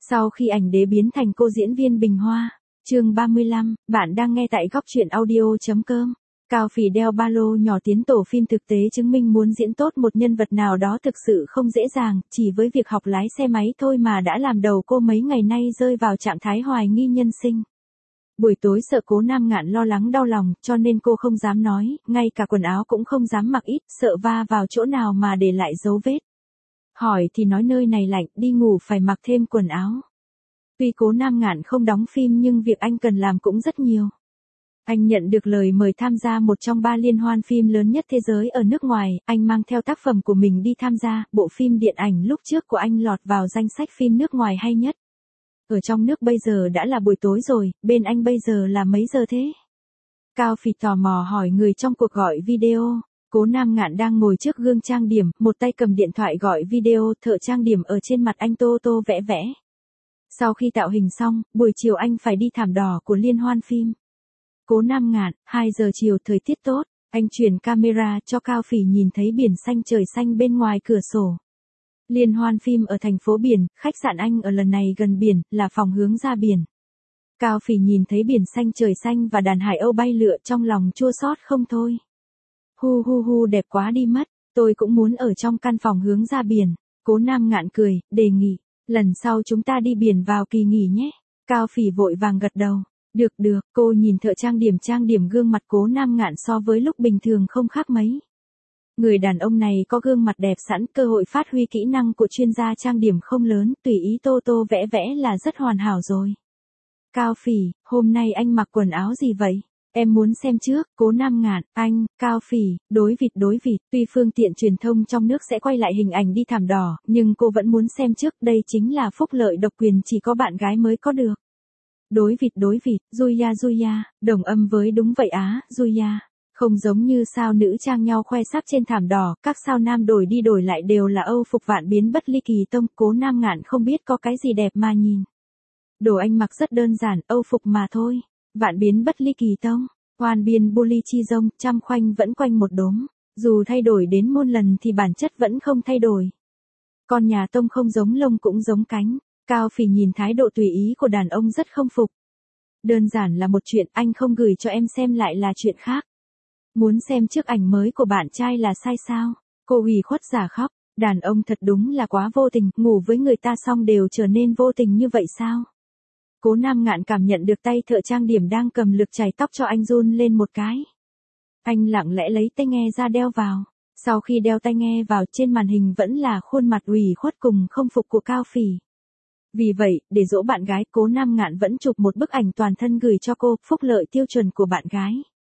Sau khi ảnh đế biến thành cô diễn viên Bình Hoa. Chương 35, bạn đang nghe tại góc truyện audio.com. Cao Phỉ đeo ba lô nhỏ tiến tổ phim thực tế chứng minh muốn diễn tốt một nhân vật nào đó thực sự không dễ dàng, chỉ với việc học lái xe máy thôi mà đã làm đầu cô mấy ngày nay rơi vào trạng thái hoài nghi nhân sinh. Buổi tối sợ Cố Nam Ngạn lo lắng đau lòng, cho nên cô không dám nói, ngay cả quần áo cũng không dám mặc ít, sợ va vào chỗ nào mà để lại dấu vết. Hỏi thì nói nơi này lạnh, đi ngủ phải mặc thêm quần áo. Tuy Cố Nam Ngạn không đóng phim nhưng việc anh cần làm cũng rất nhiều. Anh nhận được lời mời tham gia một trong 3 liên hoan phim lớn nhất thế giới ở nước ngoài, anh mang theo tác phẩm của mình đi tham gia, bộ phim điện ảnh lúc trước của anh lọt vào danh sách phim nước ngoài hay nhất. Ở trong nước bây giờ đã là buổi tối rồi, bên anh bây giờ là mấy giờ thế? Cao Phỉ tò mò hỏi người trong cuộc gọi video. Cố Nam Ngạn đang ngồi trước gương trang điểm, một tay cầm điện thoại gọi video, thợ trang điểm ở trên mặt anh tô tô vẽ vẽ. Sau khi tạo hình xong, buổi chiều anh phải đi thảm đỏ của liên hoan phim. Cố Nam Ngạn, 2 giờ chiều thời tiết tốt, anh chuyển camera cho Cao Phỉ nhìn thấy biển xanh trời xanh bên ngoài cửa sổ. Liên hoan phim ở thành phố biển, khách sạn anh ở lần này gần biển, là phòng hướng ra biển. Cao Phỉ nhìn thấy biển xanh trời xanh và đàn hải âu bay lượn trong lòng chua xót không thôi. Hu hu hu đẹp quá đi mất, tôi cũng muốn ở trong căn phòng hướng ra biển. Cố Nam Ngạn cười, đề nghị, lần sau chúng ta đi biển vào kỳ nghỉ nhé. Cao Phỉ vội vàng gật đầu. Được, cô nhìn thợ trang điểm gương mặt Cố Nam Ngạn so với lúc bình thường không khác mấy. Người đàn ông này có gương mặt đẹp sẵn, cơ hội phát huy kỹ năng của chuyên gia trang điểm không lớn, tùy ý tô tô vẽ vẽ là rất hoàn hảo rồi. Cao Phỉ, hôm nay anh mặc quần áo gì vậy? Em muốn xem trước. Cố Nam Ngạn, anh, Cao Phỉ, đối vịt, tuy phương tiện truyền thông trong nước sẽ quay lại hình ảnh đi thảm đỏ, nhưng cô vẫn muốn xem trước, đây chính là phúc lợi độc quyền chỉ có bạn gái mới có được. Đối vịt, Juya, đồng âm với đúng vậy á, Juya. Không giống như sao nữ trang nhau khoe sắp trên thảm đỏ, các sao nam đổi đi đổi lại đều là Âu phục vạn biến bất ly kỳ tông. Cố Nam Ngạn không biết có cái gì đẹp mà nhìn. Đồ anh mặc rất đơn giản, Âu phục mà thôi. Vạn biến bất ly kỳ tông, hoàn biên bô ly chi rông, trăm khoanh vẫn quanh một đốm. Dù thay đổi đến muôn lần thì bản chất vẫn không thay đổi. Con nhà tông không giống lông cũng giống cánh. Cao Phỉ nhìn thái độ tùy ý của đàn ông rất không phục. Đơn giản là một chuyện, anh không gửi cho em xem lại là chuyện khác. Muốn xem trước ảnh mới của bạn trai là sai sao? Cô ủy khuất giả khóc, đàn ông thật đúng là quá vô tình, ngủ với người ta xong đều trở nên vô tình như vậy sao? Cố Nam Ngạn cảm nhận được tay thợ trang điểm đang cầm lược chải tóc cho anh run lên một cái. Anh lặng lẽ lấy tai nghe ra đeo vào. Sau khi đeo tai nghe vào, trên màn hình vẫn là khuôn mặt ủy khuất cùng không phục của Cao Phỉ. Vì vậy, để dỗ bạn gái, Cố Nam Ngạn vẫn chụp một bức ảnh toàn thân gửi cho cô, phúc lợi tiêu chuẩn của bạn gái.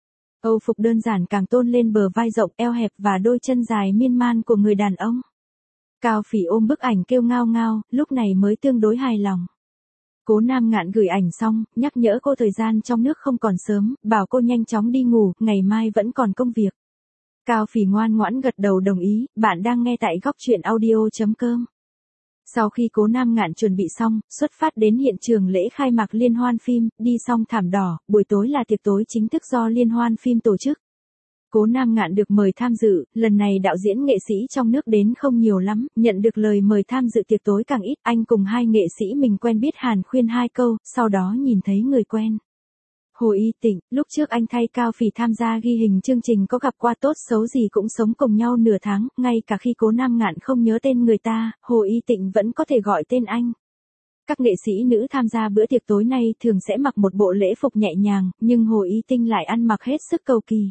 Âu phục đơn giản càng tôn lên bờ vai rộng, eo hẹp và đôi chân dài miên man của người đàn ông. Cao Phỉ ôm bức ảnh kêu ngao ngao, lúc này mới tương đối hài lòng. Cố Nam Ngạn gửi ảnh xong, nhắc nhở cô thời gian trong nước không còn sớm, bảo cô nhanh chóng đi ngủ, ngày mai vẫn còn công việc. Cao Phỉ ngoan ngoãn gật đầu đồng ý, bạn đang nghe tại góc truyện audio.com. Sau khi Cố Nam Ngạn chuẩn bị xong, xuất phát đến hiện trường lễ khai mạc liên hoan phim, đi xong thảm đỏ, buổi tối là tiệc tối chính thức do liên hoan phim tổ chức. Cố Nam Ngạn được mời tham dự, lần này đạo diễn nghệ sĩ trong nước đến không nhiều lắm, nhận được lời mời tham dự tiệc tối càng ít, anh cùng 2 nghệ sĩ mình quen biết hàn khuyên 2 câu, sau đó nhìn thấy người quen. Hồ Y Tịnh, lúc trước anh thay Cao Phỉ tham gia ghi hình chương trình có gặp qua tốt xấu gì cũng sống cùng nhau nửa tháng, ngay cả khi Cố Nam Ngạn không nhớ tên người ta, Hồ Y Tịnh vẫn có thể gọi tên anh. Các nghệ sĩ nữ tham gia bữa tiệc tối này thường sẽ mặc một bộ lễ phục nhẹ nhàng, nhưng Hồ Y Tịnh lại ăn mặc hết sức cầu kỳ.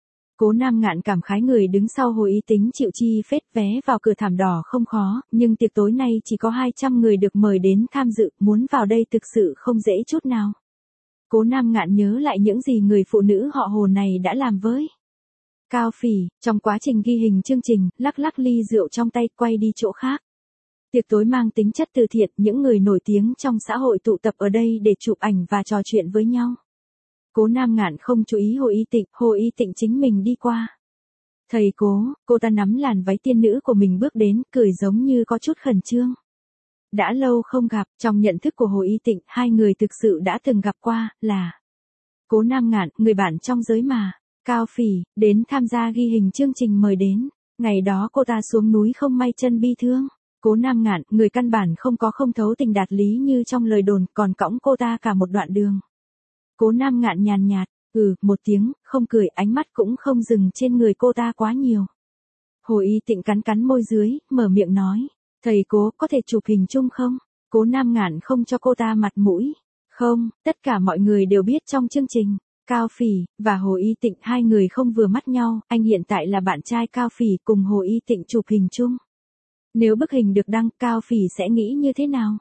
Cố Nam Ngạn cảm khái người đứng sau Hồ Y Tịnh chịu chi phết vé vào cửa thảm đỏ không khó, nhưng tiệc tối này chỉ có 200 người được mời đến tham dự, muốn vào đây thực sự không dễ chút nào. Cố Nam Ngạn nhớ lại những gì người phụ nữ họ Hồ này đã làm với Cao Phỉ, trong quá trình ghi hình chương trình, lắc ly rượu trong tay, quay đi chỗ khác. Tiệc tối mang tính chất từ thiện, những người nổi tiếng trong xã hội tụ tập ở đây để chụp ảnh và trò chuyện với nhau. Cố Nam Ngạn không chú ý Hồ Y Tịnh chính mình đi qua. Thầy cô ta nắm làn váy tiên nữ của mình bước đến, cười giống như có chút khẩn trương. Đã lâu không gặp, trong nhận thức của Hồ Y Tịnh, 2 người thực sự đã từng gặp qua, là Cố Nam Ngạn, người bạn trong giới mà, Cao Phỉ, đến tham gia ghi hình chương trình mời đến. Ngày đó cô ta xuống núi không may chân bi thương. Cố Nam Ngạn, người căn bản không có không thấu tình đạt lý như trong lời đồn, còn cõng cô ta cả một đoạn đường. Cố Nam Ngạn nhàn nhạt, một tiếng, không cười, ánh mắt cũng không dừng trên người cô ta quá nhiều. Hồ Y Tịnh cắn cắn môi dưới, mở miệng nói, thầy Cố, có thể chụp hình chung không? Cố Nam Ngạn không cho cô ta mặt mũi. Không, tất cả mọi người đều biết trong chương trình, Cao Phỉ và Hồ Y Tịnh hai người không vừa mắt nhau, anh hiện tại là bạn trai Cao Phỉ cùng Hồ Y Tịnh chụp hình chung. Nếu bức hình được đăng, Cao Phỉ sẽ nghĩ như thế nào?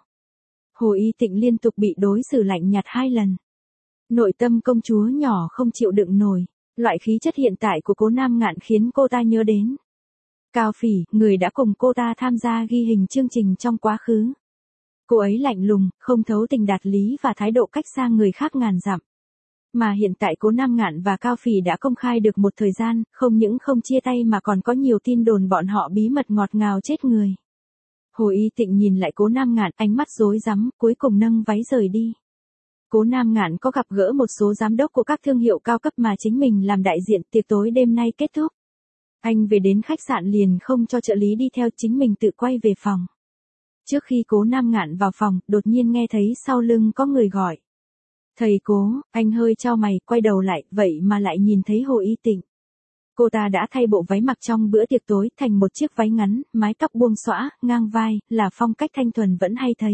Hồ Y Tịnh liên tục bị đối xử lạnh nhạt 2 lần. Nội tâm công chúa nhỏ không chịu đựng nổi, loại khí chất hiện tại của Cố Nam Ngạn khiến cô ta nhớ đến Cao Phỉ, người đã cùng cô ta tham gia ghi hình chương trình trong quá khứ. Cô ấy lạnh lùng, không thấu tình đạt lý và thái độ cách xa người khác ngàn dặm. Mà hiện tại Cố Nam Ngạn và Cao Phỉ đã công khai được một thời gian, không những không chia tay mà còn có nhiều tin đồn bọn họ bí mật ngọt ngào chết người. Hồ Y Tịnh nhìn lại Cố Nam Ngạn, ánh mắt rối rắm, cuối cùng nâng váy rời đi. Cố Nam Ngạn có gặp gỡ một số giám đốc của các thương hiệu cao cấp mà chính mình làm đại diện, tiệc tối đêm nay kết thúc. Anh về đến khách sạn liền không cho trợ lý đi theo, chính mình tự quay về phòng. Trước khi Cố Nam Ngạn vào phòng, đột nhiên nghe thấy sau lưng có người gọi. Thầy Cố, anh hơi chau mày, quay đầu lại, vậy mà lại nhìn thấy Hồ Y Tịnh. Cô ta đã thay bộ váy mặc trong bữa tiệc tối thành một chiếc váy ngắn, mái tóc buông xõa, ngang vai, là phong cách thanh thuần vẫn hay thấy.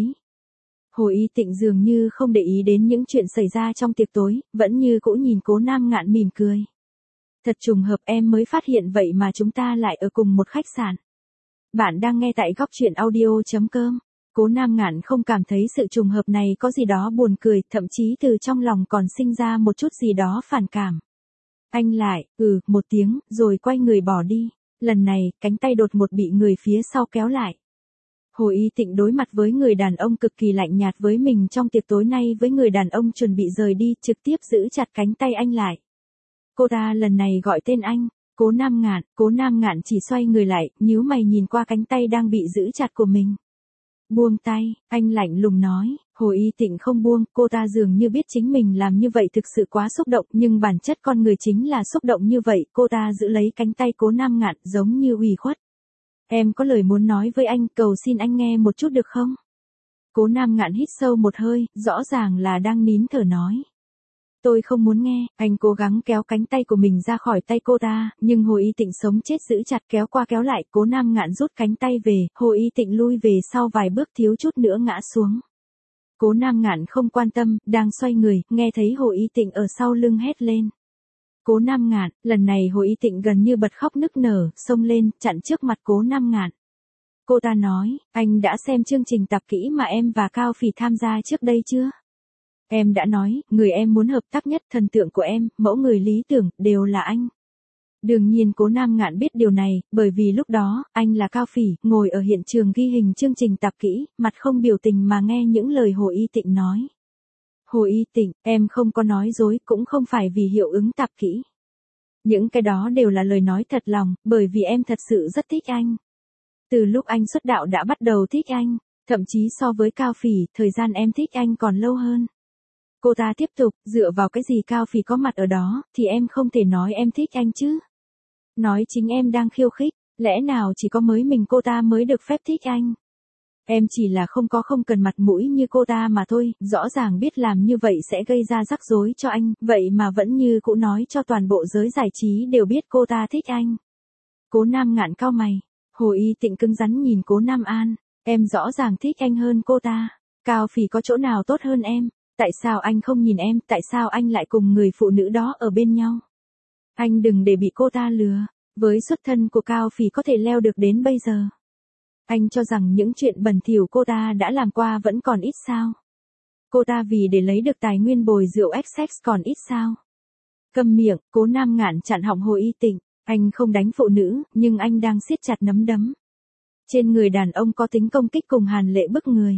Hồ Y Tịnh dường như không để ý đến những chuyện xảy ra trong tiệc tối, vẫn như cũ nhìn Cố Nam Ngạn mỉm cười. Thật trùng hợp, em mới phát hiện vậy mà chúng ta lại ở cùng một khách sạn. Bạn đang nghe tại góc truyện audio.com. Cố Nam Ngạn không cảm thấy sự trùng hợp này có gì đó buồn cười, thậm chí từ trong lòng còn sinh ra một chút gì đó phản cảm. Anh lại, một tiếng, rồi quay người bỏ đi. Lần này, cánh tay đột ngột bị người phía sau kéo lại. Hồ Y Tịnh đối mặt với người đàn ông cực kỳ lạnh nhạt với mình trong tiệc tối nay, với người đàn ông chuẩn bị rời đi, trực tiếp giữ chặt cánh tay anh lại. Cô ta lần này gọi tên anh, Cố Nam Ngạn chỉ xoay người lại, nhíu mày nhìn qua cánh tay đang bị giữ chặt của mình. Buông tay, anh lạnh lùng nói. Hồ Y Tịnh không buông, cô ta dường như biết chính mình làm như vậy thực sự quá xúc động, nhưng bản chất con người chính là xúc động như vậy, cô ta giữ lấy cánh tay Cố Nam Ngạn giống như ủy khuất. Em có lời muốn nói với anh, cầu xin anh nghe một chút được không? Cố Nam Ngạn hít sâu một hơi, rõ ràng là đang nín thở nói. Tôi không muốn nghe, anh cố gắng kéo cánh tay của mình ra khỏi tay cô ta, nhưng Hồ Y Tịnh sống chết giữ chặt, kéo qua kéo lại, Cố Nam Ngạn rút cánh tay về, Hồ Y Tịnh lui về sau vài bước thiếu chút nữa ngã xuống. Cố Nam Ngạn không quan tâm, đang xoay người, nghe thấy Hồ Y Tịnh ở sau lưng hét lên. Cố Nam Ngạn, lần này Hồ Y Tịnh gần như bật khóc nức nở, xông lên, chặn trước mặt Cố Nam Ngạn. Cô ta nói, anh đã xem chương trình tập kỹ mà em và Cao Phỉ tham gia trước đây chưa? Em đã nói, người em muốn hợp tác nhất, thần tượng của em, mẫu người lý tưởng, đều là anh. Đương nhiên Cố Nam Ngạn biết điều này, bởi vì lúc đó, anh là Cao Phỉ, ngồi ở hiện trường ghi hình chương trình tập kỹ, mặt không biểu tình mà nghe những lời Hồ Y Tịnh nói. Hồ Y Tịnh, em không có nói dối, cũng không phải vì hiệu ứng tập kỹ. Những cái đó đều là lời nói thật lòng, bởi vì em thật sự rất thích anh. Từ lúc anh xuất đạo đã bắt đầu thích anh, thậm chí so với Cao Phỉ, thời gian em thích anh còn lâu hơn. Cô ta tiếp tục, dựa vào cái gì Cao Phỉ có mặt ở đó, thì em không thể nói em thích anh chứ. Nói chính em đang khiêu khích, lẽ nào chỉ có mới mình cô ta mới được phép thích anh. Em chỉ là không cần mặt mũi như cô ta mà thôi, rõ ràng biết làm như vậy sẽ gây ra rắc rối cho anh, vậy mà vẫn như cũ nói cho toàn bộ giới giải trí đều biết cô ta thích anh. Cố Nam Ngạn cau mày, Hồ Y Tịnh cứng rắn nhìn Cố Nam An, em rõ ràng thích anh hơn cô ta, Cao Phỉ có chỗ nào tốt hơn em, tại sao anh không nhìn em, tại sao anh lại cùng người phụ nữ đó ở bên nhau. Anh đừng để bị cô ta lừa, với xuất thân của Cao Phỉ có thể leo được đến bây giờ. Anh cho rằng những chuyện bẩn thỉu cô ta đã làm qua vẫn còn ít sao? Cô ta vì để lấy được tài nguyên bồi rượu XX còn ít sao? Câm miệng, Cố Nam Ngạn chặn họng Hồ Y Tịnh, anh không đánh phụ nữ, nhưng anh đang siết chặt nắm đấm. Trên người đàn ông có tính công kích cùng hàn lệ bức người.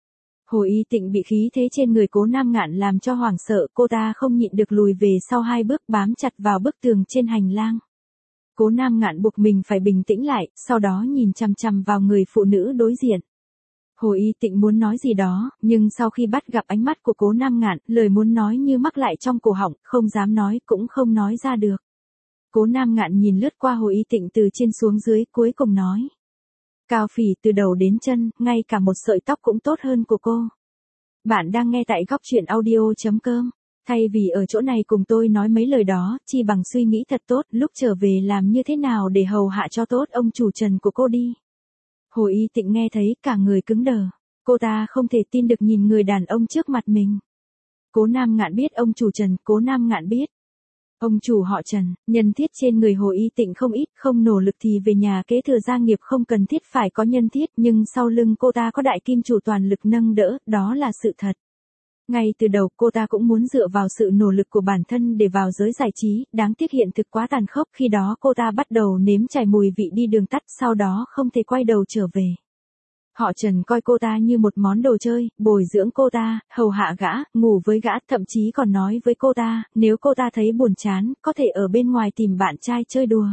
Hồ Y Tịnh bị khí thế trên người Cố Nam Ngạn làm cho hoảng sợ, cô ta không nhịn được lùi về sau 2 bước bám chặt vào bức tường trên hành lang. Cố Nam Ngạn buộc mình phải bình tĩnh lại, sau đó nhìn chằm chằm vào người phụ nữ đối diện. Hồ Y Tịnh muốn nói gì đó, nhưng sau khi bắt gặp ánh mắt của Cố Nam Ngạn, lời muốn nói như mắc lại trong cổ họng, không dám nói cũng không nói ra được. Cố Nam Ngạn nhìn lướt qua Hồ Y Tịnh từ trên xuống dưới, cuối cùng nói. Cao Phỉ từ đầu đến chân, ngay cả một sợi tóc cũng tốt hơn của cô. Bạn đang nghe tại góc chuyện audio.com. Thay vì ở chỗ này cùng tôi nói mấy lời đó, chi bằng suy nghĩ thật tốt, lúc trở về làm như thế nào để hầu hạ cho tốt ông chủ Trần của cô đi. Hồ Y Tịnh nghe thấy cả người cứng đờ. Cô ta không thể tin được nhìn người đàn ông trước mặt mình. Cố Nam Ngạn biết ông chủ Trần, Cố Nam Ngạn biết. Ông chủ họ Trần, nhân thiết trên người Hồ Y Tịnh không ít, không nỗ lực thì về nhà kế thừa gia nghiệp không cần thiết phải có nhân thiết, nhưng sau lưng cô ta có đại kim chủ toàn lực nâng đỡ, đó là sự thật. Ngay từ đầu cô ta cũng muốn dựa vào sự nỗ lực của bản thân để vào giới giải trí, đáng tiếc hiện thực quá tàn khốc, khi đó cô ta bắt đầu nếm trải mùi vị đi đường tắt, sau đó không thể quay đầu trở về. Họ Trần coi cô ta như một món đồ chơi, bồi dưỡng cô ta, hầu hạ gã, ngủ với gã, thậm chí còn nói với cô ta, nếu cô ta thấy buồn chán, có thể ở bên ngoài tìm bạn trai chơi đùa.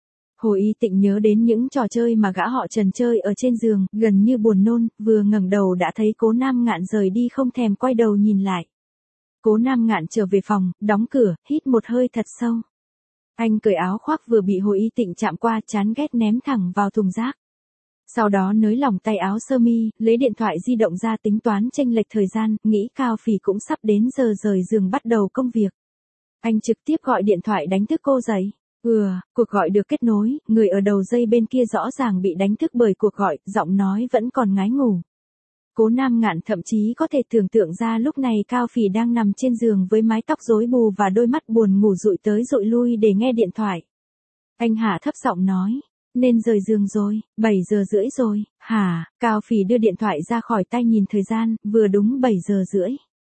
Hồ Y Tịnh nhớ đến những trò chơi mà gã họ Trần chơi ở trên giường, gần như buồn nôn, vừa ngẩng đầu đã thấy Cố Nam Ngạn rời đi không thèm quay đầu nhìn lại. Cố Nam Ngạn trở về phòng, đóng cửa, hít một hơi thật sâu. Anh cởi áo khoác vừa bị Hồ Y Tịnh chạm qua, chán ghét ném thẳng vào thùng rác. Sau đó nới lỏng tay áo sơ mi, lấy điện thoại di động ra tính toán chênh lệch thời gian, nghĩ Cao Phỉ cũng sắp đến giờ rời giường bắt đầu công việc. Anh trực tiếp gọi điện thoại đánh thức cô dậy. Cuộc gọi được kết nối, người ở đầu dây bên kia rõ ràng bị đánh thức bởi cuộc gọi, giọng nói vẫn còn ngái ngủ. Cố Nam Ngạn thậm chí có thể tưởng tượng ra lúc này Cao Phỉ đang nằm trên giường với mái tóc rối bù và đôi mắt buồn ngủ dụi tới dụi lui để nghe điện thoại. Anh hạ thấp giọng nói. Nên rời giường rồi, 7 giờ rưỡi rồi, hả? Cao Phỉ đưa điện thoại ra khỏi tay nhìn thời gian, vừa đúng 7 giờ rưỡi.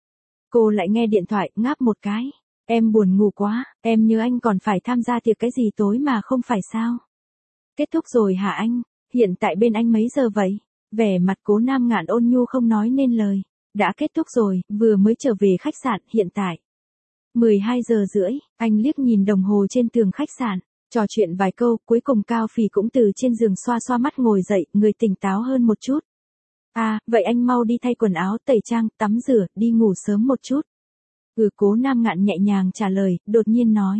Cô lại nghe điện thoại, ngáp một cái. Em buồn ngủ quá, em nhớ anh còn phải tham gia tiệc cái gì tối mà không phải sao? Kết thúc rồi hả anh? Hiện tại bên anh mấy giờ vậy? Vẻ mặt Cố Nam Ngạn ôn nhu không nói nên lời. Đã kết thúc rồi, vừa mới trở về khách sạn, hiện tại 12 giờ rưỡi, anh liếc nhìn đồng hồ trên tường khách sạn. Trò chuyện vài câu, cuối cùng Cao Phỉ cũng từ trên giường xoa xoa mắt ngồi dậy, người tỉnh táo hơn một chút. Vậy anh mau đi thay quần áo, tẩy trang, tắm rửa, đi ngủ sớm một chút. Cố Nam Ngạn nhẹ nhàng trả lời, đột nhiên nói.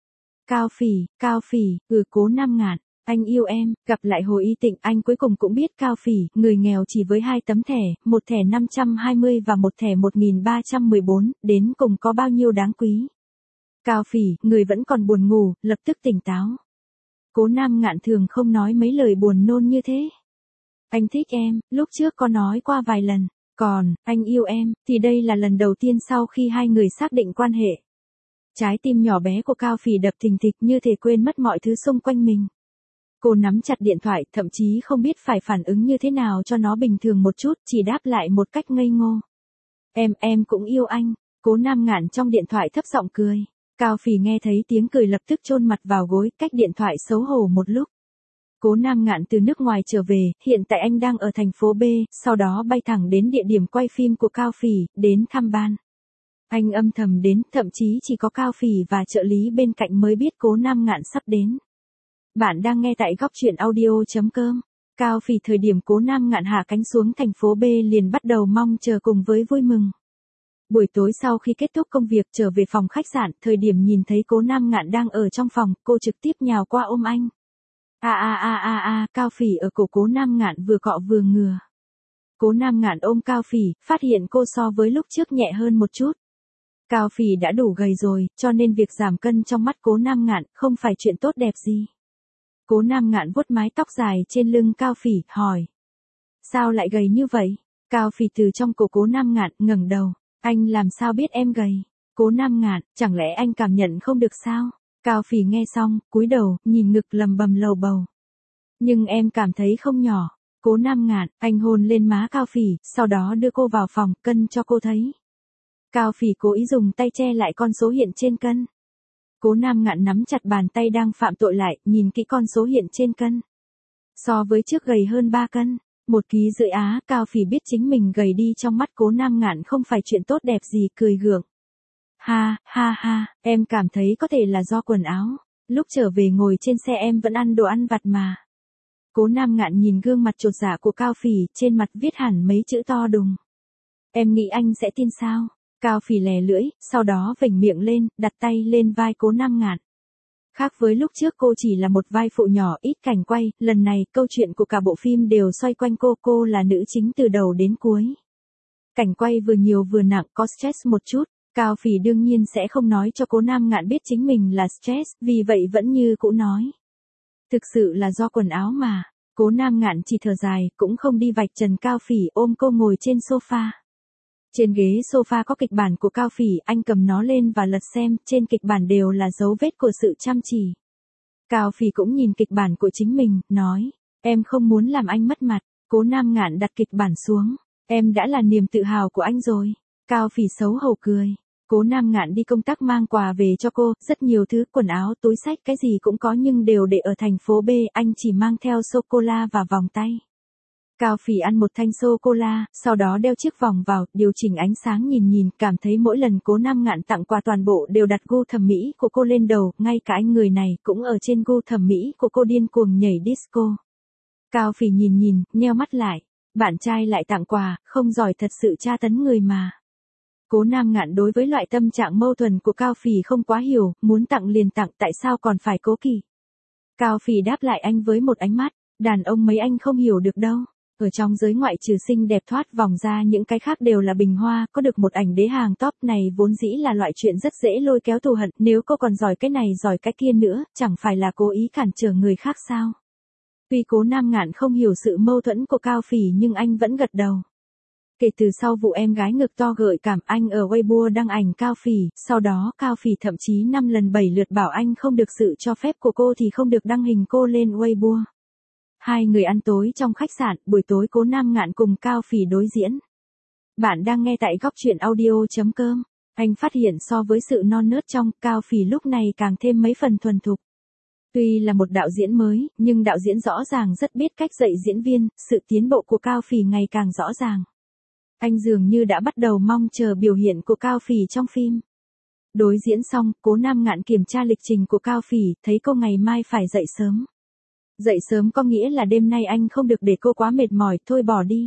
Cao Phỉ, Cố Nam Ngạn, anh yêu em, gặp lại Hồ Y Tịnh, anh cuối cùng cũng biết Cao Phỉ, người nghèo chỉ với 2 tấm thẻ, một thẻ 520 và một thẻ 1314, đến cùng có bao nhiêu đáng quý. Cao Phỉ, người vẫn còn buồn ngủ, lập tức tỉnh táo. Cố Nam Ngạn thường không nói mấy lời buồn nôn như thế. Anh thích em, lúc trước có nói qua vài lần. Còn, anh yêu em, thì đây là lần đầu tiên sau khi hai người xác định quan hệ. Trái tim nhỏ bé của Cao Phỉ đập thình thịch như thể quên mất mọi thứ xung quanh mình. Cô nắm chặt điện thoại, thậm chí không biết phải phản ứng như thế nào cho nó bình thường một chút, chỉ đáp lại một cách ngây ngô. Em cũng yêu anh. Cố Nam Ngạn trong điện thoại thấp giọng cười. Cao Phỉ nghe thấy tiếng cười lập tức chôn mặt vào gối, cách điện thoại xấu hổ một lúc. Cố Nam Ngạn từ nước ngoài trở về, hiện tại anh đang ở thành phố B, sau đó bay thẳng đến địa điểm quay phim của Cao Phỉ, đến thăm ban. Anh âm thầm đến, thậm chí chỉ có Cao Phỉ và trợ lý bên cạnh mới biết Cố Nam Ngạn sắp đến. Bạn đang nghe tại góc chuyện audio.com. Cao Phỉ thời điểm Cố Nam Ngạn hạ cánh xuống thành phố B liền bắt đầu mong chờ cùng với vui mừng. Buổi tối sau khi kết thúc công việc trở về phòng khách sạn, thời điểm nhìn thấy Cố Nam Ngạn đang ở trong phòng, cô trực tiếp nhào qua ôm anh. Cao Phỉ ở cổ Cố Nam Ngạn vừa cọ vừa ngừa. Cố Nam Ngạn ôm Cao Phỉ, phát hiện cô so với lúc trước nhẹ hơn một chút. Cao Phỉ đã đủ gầy rồi, cho nên việc giảm cân trong mắt Cố Nam Ngạn không phải chuyện tốt đẹp gì. Cố Nam Ngạn vuốt mái tóc dài trên lưng Cao Phỉ, hỏi. Sao lại gầy như vậy? Cao Phỉ từ trong cổ Cố Nam Ngạn ngẩng đầu. Anh làm sao biết em gầy? Cố Nam Ngạn, chẳng lẽ anh cảm nhận không được sao? Cao Phỉ nghe xong, cúi đầu, nhìn ngực lầm bầm lầu bầu. Nhưng em cảm thấy không nhỏ. Cố Nam Ngạn, anh hôn lên má Cao Phỉ, sau đó đưa cô vào phòng, cân cho cô thấy. Cao Phỉ cố ý dùng tay che lại con số hiện trên cân. Cố Nam Ngạn nắm chặt bàn tay đang phạm tội lại, nhìn kỹ con số hiện trên cân. So với trước gầy hơn 3 cân. 1,5 kg á, Cao Phỉ biết chính mình gầy đi trong mắt Cố Nam Ngạn không phải chuyện tốt đẹp gì, cười gượng. Ha, em cảm thấy có thể là do quần áo. Lúc trở về ngồi trên xe em vẫn ăn đồ ăn vặt mà. Cố Nam Ngạn nhìn gương mặt chột dạ của Cao Phỉ, trên mặt viết hẳn mấy chữ to đùng. Em nghĩ anh sẽ tin sao? Cao Phỉ lè lưỡi, sau đó vểnh miệng lên, đặt tay lên vai Cố Nam Ngạn. Khác với lúc trước cô chỉ là một vai phụ nhỏ ít cảnh quay, lần này câu chuyện của cả bộ phim đều xoay quanh cô là nữ chính từ đầu đến cuối. Cảnh quay vừa nhiều vừa nặng, có stress một chút, Cao Phỉ đương nhiên sẽ không nói cho Cố Nam Ngạn biết chính mình là stress, vì vậy vẫn như cũ nói. Thực sự là do quần áo mà. Cố Nam Ngạn chỉ thở dài, cũng không đi vạch trần. Cao Phỉ ôm cô ngồi trên sofa. Trên ghế sofa có kịch bản của Cao Phỉ, anh cầm nó lên và lật xem, trên kịch bản đều là dấu vết của sự chăm chỉ. Cao Phỉ cũng nhìn kịch bản của chính mình, nói, em không muốn làm anh mất mặt. Cố Nam Ngạn đặt kịch bản xuống, em đã là niềm tự hào của anh rồi. Cao Phỉ xấu hổ cười. Cố Nam Ngạn đi công tác mang quà về cho cô, rất nhiều thứ, quần áo, túi xách, cái gì cũng có nhưng đều để ở thành phố B, anh chỉ mang theo sô-cô-la và vòng tay. Cao Phỉ ăn một thanh sô-cô-la, sau đó đeo chiếc vòng vào, điều chỉnh ánh sáng nhìn, cảm thấy mỗi lần Cố Nam Ngạn tặng quà toàn bộ đều đặt gu thẩm mỹ của cô lên đầu, ngay cả anh người này cũng ở trên gu thẩm mỹ của cô điên cuồng nhảy disco. Cao Phỉ nhìn, nheo mắt lại, bạn trai lại tặng quà, không giỏi thật sự tra tấn người mà. Cố Nam Ngạn đối với loại tâm trạng mâu thuẫn của Cao Phỉ không quá hiểu, muốn tặng liền tặng, tại sao còn phải cố kỵ. Cao Phỉ đáp lại anh với một ánh mắt, đàn ông mấy anh không hiểu được đâu. Ở trong giới ngoại trừ xinh đẹp thoát vòng ra những cái khác đều là bình hoa, có được một ảnh đế hàng top này vốn dĩ là loại chuyện rất dễ lôi kéo thù hận, nếu cô còn giỏi cái này giỏi cái kia nữa, chẳng phải là cố ý cản trở người khác sao. Tuy Cố Nam Ngạn không hiểu sự mâu thuẫn của Cao Phỉ nhưng anh vẫn gật đầu. Kể từ sau vụ em gái ngực to gợi cảm, anh ở Weibo đăng ảnh Cao Phỉ, sau đó Cao Phỉ thậm chí 5 lần 7 lượt bảo anh không được sự cho phép của cô thì không được đăng hình cô lên Weibo. Hai người ăn tối trong khách sạn, buổi tối Cố Nam Ngạn cùng Cao Phỉ đối diễn. Bạn đang nghe tại góc truyện audio.com. Anh phát hiện so với sự non nớt trong, Cao Phỉ lúc này càng thêm mấy phần thuần thục. Tuy là một đạo diễn mới, nhưng đạo diễn rõ ràng rất biết cách dạy diễn viên, sự tiến bộ của Cao Phỉ ngày càng rõ ràng. Anh dường như đã bắt đầu mong chờ biểu hiện của Cao Phỉ trong phim. Đối diễn xong, Cố Nam Ngạn kiểm tra lịch trình của Cao Phỉ, thấy cô ngày mai phải dậy sớm. Dậy sớm có nghĩa là đêm nay anh không được để cô quá mệt mỏi, thôi bỏ đi.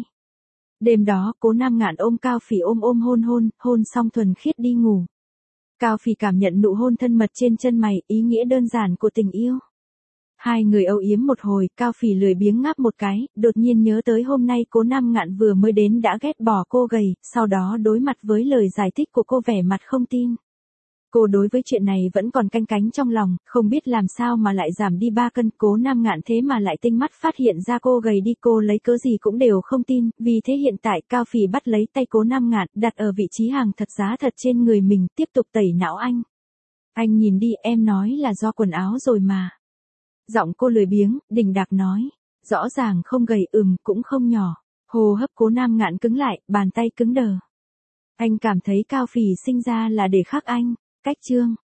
Đêm đó, Cố Nam Ngạn ôm Cao Phỉ ôm hôn xong thuần khiết đi ngủ. Cao Phỉ cảm nhận nụ hôn thân mật trên chân mày, ý nghĩa đơn giản của tình yêu. Hai người âu yếm một hồi, Cao Phỉ lười biếng ngáp một cái, đột nhiên nhớ tới hôm nay Cố Nam Ngạn vừa mới đến đã ghét bỏ cô gầy, sau đó đối mặt với lời giải thích của cô vẻ mặt không tin. Cô đối với chuyện này vẫn còn canh cánh trong lòng, không biết làm sao mà lại giảm đi 3 cân. Cố Nam Ngạn thế mà lại tinh mắt phát hiện ra cô gầy đi, cô lấy cớ gì cũng đều không tin, vì thế hiện tại Cao Phỉ bắt lấy tay Cố Nam Ngạn, đặt ở vị trí hàng thật giá thật trên người mình, tiếp tục tẩy não anh. Anh nhìn đi, em nói là do quần áo rồi mà. Giọng cô lười biếng, đỉnh đạc nói, rõ ràng không gầy, cũng không nhỏ. Hô hấp Cố Nam Ngạn cứng lại, bàn tay cứng đờ. Anh cảm thấy Cao Phỉ sinh ra là để khắc anh. Cách chương